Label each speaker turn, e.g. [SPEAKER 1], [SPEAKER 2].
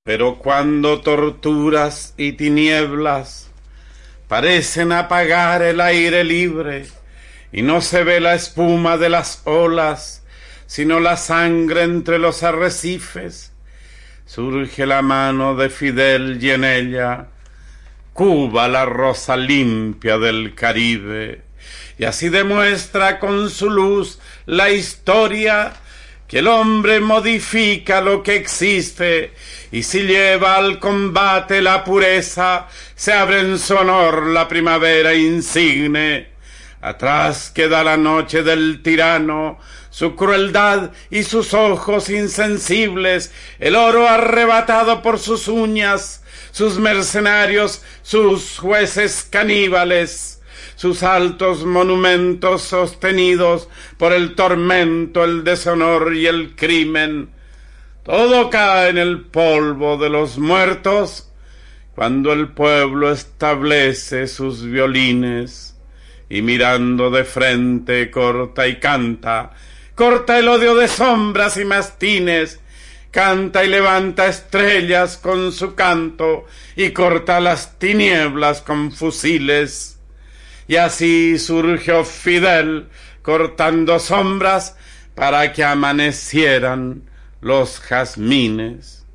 [SPEAKER 1] Pero cuando torturas y tinieblas parecen apagar el aire libre y no se ve la espuma de las olas, sino la sangre entre los arrecifes, surge la mano de Fidel y en ella Cuba, la rosa limpia del Caribe, y así demuestra con su luz la historia que el hombre modifica lo que existe, y si lleva al combate la pureza, se abre en su honor la primavera insigne. Atrás queda la noche del tirano, su crueldad y sus ojos insensibles, el oro arrebatado por sus uñas, sus mercenarios, sus jueces caníbales, sus altos monumentos sostenidos por el tormento, el deshonor y el crimen. Todo cae en el polvo de los muertos cuando el pueblo establece sus violines y mirando de frente corta y canta, corta el odio de sombras y mastines, canta y levanta estrellas con su canto y corta las tinieblas con fusiles. Y así surgió Fidel cortando sombras para que amanecieran los jazmines.